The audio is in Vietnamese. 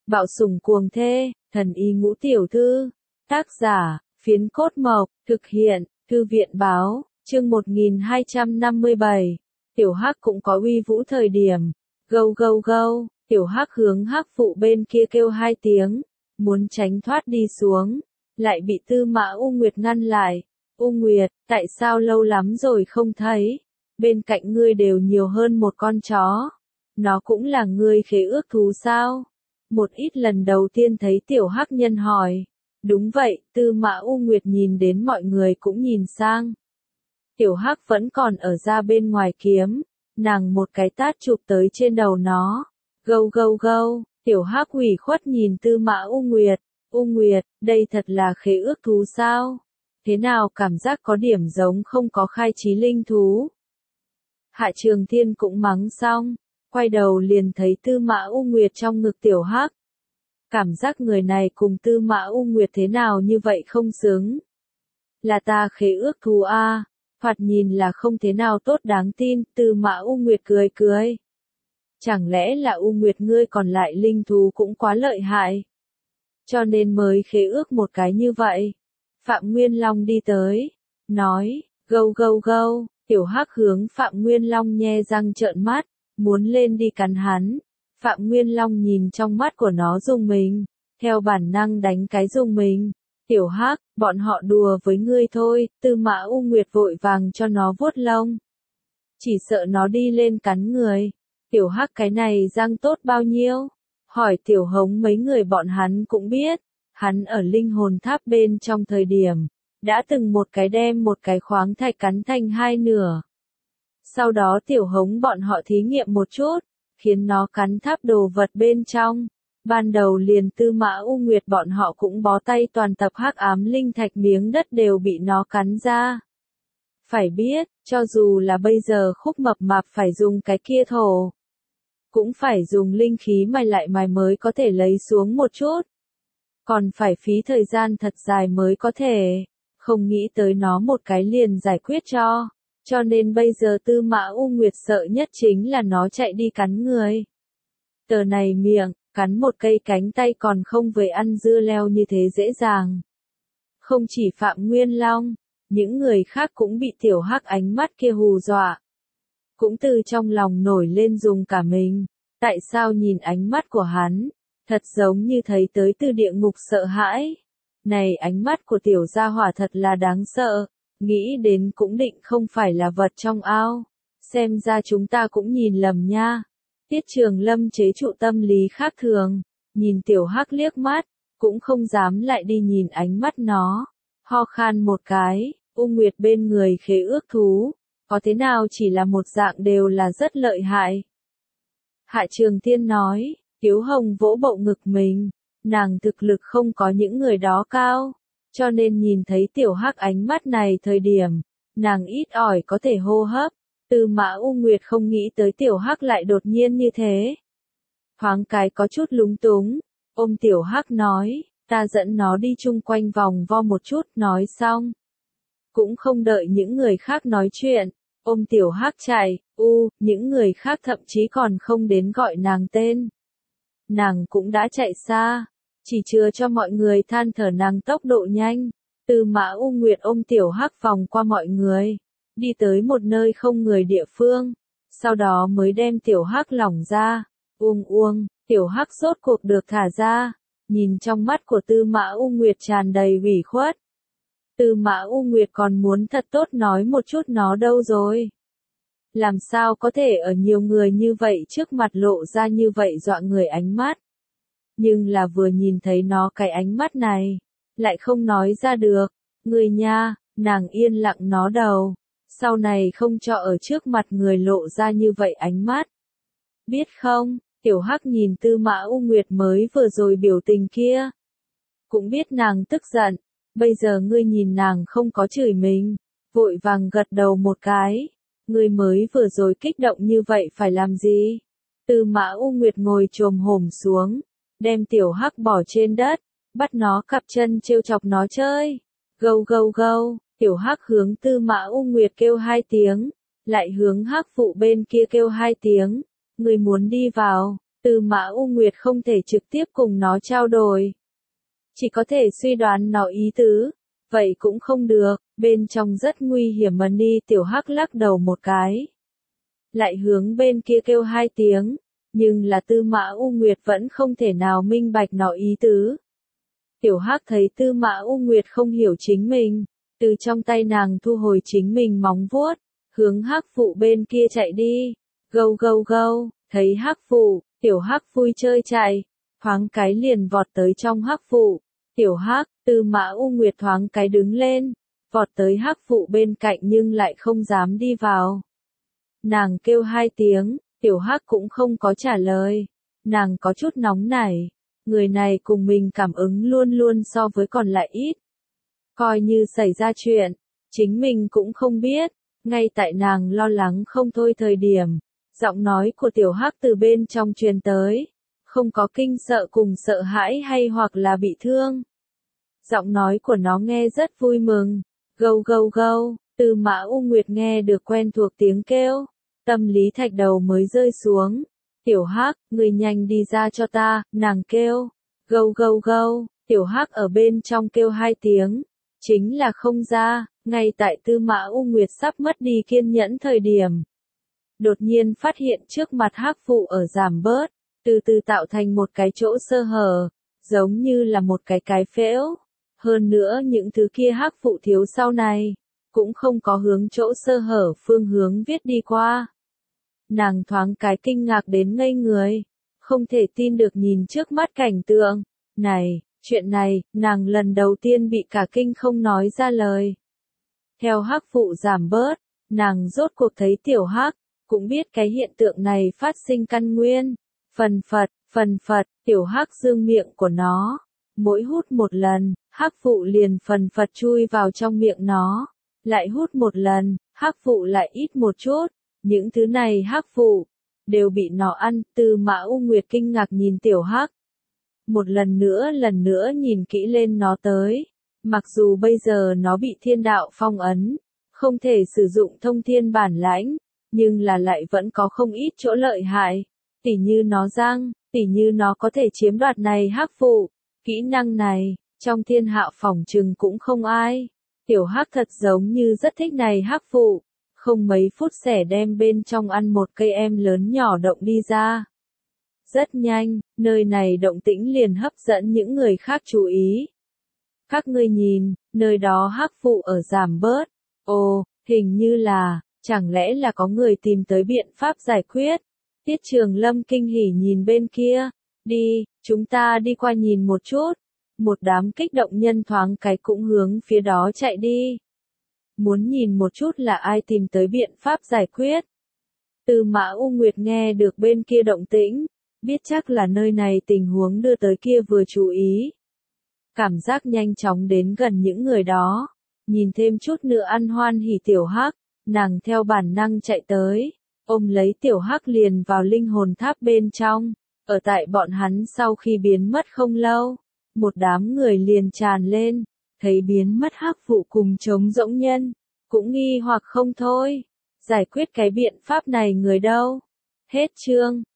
Bạo sủng cuồng thê, thần y ngũ tiểu thư. Tác giả, Phiến Cốt Mộc, thực hiện, Thư viện báo, chương 1257. Tiểu Hắc cũng có uy vũ thời điểm. Gâu gâu gâu, Tiểu Hắc hướng Hắc Phụ bên kia kêu 2 tiếng, muốn tránh thoát đi xuống, lại bị Tư Mã U Nguyệt ngăn lại. U Nguyệt, tại sao lâu lắm rồi không thấy? Bên cạnh ngươi đều nhiều hơn một con chó. Nó cũng là ngươi khế ước thú sao? Một ít lần đầu tiên thấy Tiểu Hắc nhân hỏi. Đúng vậy, Tư Mã U Nguyệt nhìn đến mọi người cũng nhìn sang. Tiểu Hắc vẫn còn ở ra bên ngoài kiếm, nàng một cái tát chụp tới trên đầu nó. Gâu gâu gâu, Tiểu Hắc ủy khuất nhìn Tư Mã U Nguyệt. U Nguyệt, đây thật là khế ước thú sao? Thế nào cảm giác có điểm giống không có khai trí linh thú? Hạ Trường Thiên cũng mắng xong, quay đầu liền thấy Tư Mã U Nguyệt trong ngực Tiểu Hắc. Cảm giác người này cùng Tư Mã U Nguyệt thế nào như vậy không xứng. Là ta khế ước thú a, thoạt nhìn là không thế nào tốt đáng tin, Tư Mã U Nguyệt cười cười. Chẳng lẽ là U Nguyệt ngươi còn lại linh thú cũng quá lợi hại, cho nên mới khế ước một cái như vậy. Phạm Nguyên Long đi tới, nói, gâu gâu gâu, Tiểu Hắc hướng Phạm Nguyên Long nhe răng trợn mắt, muốn lên đi cắn hắn. Phạm Nguyên Long nhìn trong mắt của nó rùng mình, theo bản năng đánh cái rùng mình. Tiểu Hắc, bọn họ đùa với ngươi thôi, Tư Mã U Nguyệt vội vàng cho nó vuốt lông. Chỉ sợ nó đi lên cắn người. Tiểu Hắc cái này răng tốt bao nhiêu? Hỏi Tiểu Hống mấy người bọn hắn cũng biết. Hắn ở linh hồn tháp bên trong thời điểm, đã từng một cái đem một cái khoáng thạch cắn thành 2 nửa. Sau đó Tiểu Hống bọn họ thí nghiệm một chút, khiến nó cắn tháp đồ vật bên trong. Ban đầu liền Tư Mã U Nguyệt bọn họ cũng bó tay toàn tập hắc ám linh thạch miếng đất đều bị nó cắn ra. Phải biết, cho dù là bây giờ Khúc Mập Mạp phải dùng cái kia thổ, cũng phải dùng linh khí mài lại mài mới có thể lấy xuống một chút. Còn phải phí thời gian thật dài mới có thể, không nghĩ tới nó một cái liền giải quyết cho nên bây giờ Tư Mã U Nguyệt sợ nhất chính là nó chạy đi cắn người. Tờ này miệng, cắn một cây cánh tay còn không về ăn dưa leo như thế dễ dàng. Không chỉ Phạm Nguyên Long, những người khác cũng bị Tiểu Hắc ánh mắt kia hù dọa. Cũng từ trong lòng nổi lên dùng cả mình, tại sao nhìn ánh mắt của hắn, thật giống như thấy tới từ địa ngục sợ hãi. Này ánh mắt của tiểu gia hỏa thật là đáng sợ, nghĩ đến cũng định không phải là vật trong ao. Xem ra chúng ta cũng nhìn lầm nha. Tiết Trường Lâm chế trụ tâm lý khác thường, nhìn Tiểu Hắc liếc mắt, cũng không dám lại đi nhìn ánh mắt nó. Ho khan một cái, U Nguyệt bên người khế ước thú, có thế nào chỉ là một dạng đều là rất lợi hại. Hạ Trường Thiên nói, Tiếu Hồng vỗ bộ ngực mình, nàng thực lực không có những người đó cao, cho nên nhìn thấy Tiểu Hắc ánh mắt này thời điểm, nàng ít ỏi có thể hô hấp. Tư Mã U Nguyệt không nghĩ tới Tiểu Hắc lại đột nhiên như thế. Thoáng cái có chút lúng túng, ôm Tiểu Hắc nói, ta dẫn nó đi chung quanh vòng vo một chút, nói xong. Cũng không đợi những người khác nói chuyện, ôm Tiểu Hắc chạy, những người khác thậm chí còn không đến gọi nàng tên. Nàng cũng đã chạy xa, chỉ chừa cho mọi người than thở nàng tốc độ nhanh. Tư Mã U Nguyệt ôm Tiểu Hắc vòng qua mọi người, đi tới một nơi không người địa phương, sau đó mới đem Tiểu Hắc lỏng ra. Tiểu Hắc rốt cuộc được thả ra, nhìn trong mắt của Tư Mã U Nguyệt tràn đầy ủy khuất. Tư Mã U Nguyệt còn muốn thật tốt nói một chút nó đâu rồi. Làm sao có thể ở nhiều người như vậy trước mặt lộ ra như vậy dọa người ánh mắt. Nhưng là vừa nhìn thấy nó cái ánh mắt này, lại không nói ra được. Người nha, nàng yên lặng nó đầu. Sau này không cho ở trước mặt người lộ ra như vậy ánh mắt. Biết không, Tiểu Hắc nhìn Tư Mã U Nguyệt mới vừa rồi biểu tình kia. Cũng biết nàng tức giận, bây giờ ngươi nhìn nàng không có chửi mình, vội vàng gật đầu một cái. Ngươi mới vừa rồi kích động như vậy phải làm gì? Tư Mã U Nguyệt ngồi chồm hổm xuống, đem Tiểu Hắc bỏ trên đất, bắt nó cặp chân trêu chọc nó chơi. Gâu gâu gâu, Tiểu Hắc hướng Tư Mã U Nguyệt kêu 2 tiếng, lại hướng Hắc Phụ bên kia kêu 2 tiếng. Ngươi muốn đi vào? Tư Mã U Nguyệt không thể trực tiếp cùng nó trao đổi. Chỉ có thể suy đoán nó ý tứ. Vậy cũng không được, bên trong rất nguy hiểm mà Ni Tiểu Hắc lắc đầu một cái. Lại hướng bên kia kêu hai tiếng, nhưng là Tư Mã U Nguyệt vẫn không thể nào minh bạch nó ý tứ. Tiểu Hắc thấy Tư Mã U Nguyệt không hiểu chính mình, từ trong tay nàng thu hồi chính mình móng vuốt, hướng Hắc Phụ bên kia chạy đi. Gâu gâu gâu, thấy Hắc Phụ, Tiểu Hắc vui chơi chạy, thoáng cái liền vọt tới trong Hắc Phụ. Tiểu Hắc, Tư Mã U Nguyệt thoáng cái đứng lên, vọt tới Hắc Phụ bên cạnh nhưng lại không dám đi vào. Nàng kêu hai tiếng, Tiểu Hắc cũng không có trả lời. Nàng có chút nóng nảy, người này cùng mình cảm ứng luôn luôn so với còn lại ít. Coi như xảy ra chuyện, chính mình cũng không biết. Ngay tại nàng lo lắng không thôi thời điểm, giọng nói của Tiểu Hắc từ bên trong truyền tới, không có kinh sợ cùng sợ hãi hay hoặc là bị thương. Giọng nói của nó nghe rất vui mừng. Gâu gâu gâu, Tư Mã U Nguyệt nghe được quen thuộc tiếng kêu, tâm lý thạch đầu mới rơi xuống. Tiểu Hắc, người nhanh đi ra cho ta, nàng kêu. Gâu gâu gâu, Tiểu Hắc ở bên trong kêu hai tiếng, chính là không ra. Ngay tại Tư Mã U Nguyệt sắp mất đi kiên nhẫn thời điểm, đột nhiên phát hiện trước mặt Hắc Phụ ở giảm bớt, từ từ tạo thành một cái chỗ sơ hở, giống như là một cái phễu. Hơn nữa những thứ kia Hắc Phụ thiếu sau này, cũng không có hướng chỗ sơ hở phương hướng viết đi qua. Nàng thoáng cái kinh ngạc đến ngây người, không thể tin được nhìn trước mắt cảnh tượng. Này, chuyện này, nàng lần đầu tiên bị cả kinh không nói ra lời. Theo Hắc Phụ giảm bớt, nàng rốt cuộc thấy Tiểu Hắc, cũng biết cái hiện tượng này phát sinh căn nguyên. Phần phật, Tiểu Hắc dương miệng của nó. Mỗi hút một lần, Hắc Phụ liền phần phật chui vào trong miệng nó. Lại hút một lần, Hắc Phụ lại ít một chút. Những thứ này Hắc Phụ đều bị nó ăn. Tư Mã U Nguyệt kinh ngạc nhìn Tiểu Hắc. Một lần nữa nhìn kỹ lên nó tới. Mặc dù bây giờ nó bị thiên đạo phong ấn, không thể sử dụng thông thiên bản lãnh, nhưng là lại vẫn có không ít chỗ lợi hại. Tỉ như nó tỉ như nó có thể chiếm đoạt này Hắc Phụ. Kỹ năng này, trong thiên hạ phỏng chừng cũng không ai. Tiểu Hắc thật giống như rất thích này Hắc Phụ, không mấy phút sẽ đem bên trong ăn một cây em lớn nhỏ động đi ra. Rất nhanh, nơi này động tĩnh liền hấp dẫn những người khác chú ý. Các ngươi nhìn, nơi đó Hắc Phụ ở giảm bớt. Ồ, hình như là, chẳng lẽ là có người tìm tới biện pháp giải quyết. Tiết Trường Lâm kinh hỉ nhìn bên kia. Đi, chúng ta đi qua nhìn một chút. Một đám kích động nhân thoáng cái cũng hướng phía đó chạy đi. Muốn nhìn một chút là ai tìm tới biện pháp giải quyết. Tư Mã U Nguyệt nghe được bên kia động tĩnh, biết chắc là nơi này tình huống đưa tới kia vừa chú ý. Cảm giác nhanh chóng đến gần những người đó, nhìn thêm chút nữa ăn hoan hỉ Tiểu Hắc, nàng theo bản năng chạy tới, ôm lấy Tiểu Hắc liền vào linh hồn tháp bên trong. Ở tại bọn hắn sau khi biến mất không lâu, một đám người liền tràn lên, thấy biến mất Hắc Phụ cùng trống rỗng nhân, cũng nghi hoặc không thôi. Giải quyết cái biện pháp này người đâu? Hết chương.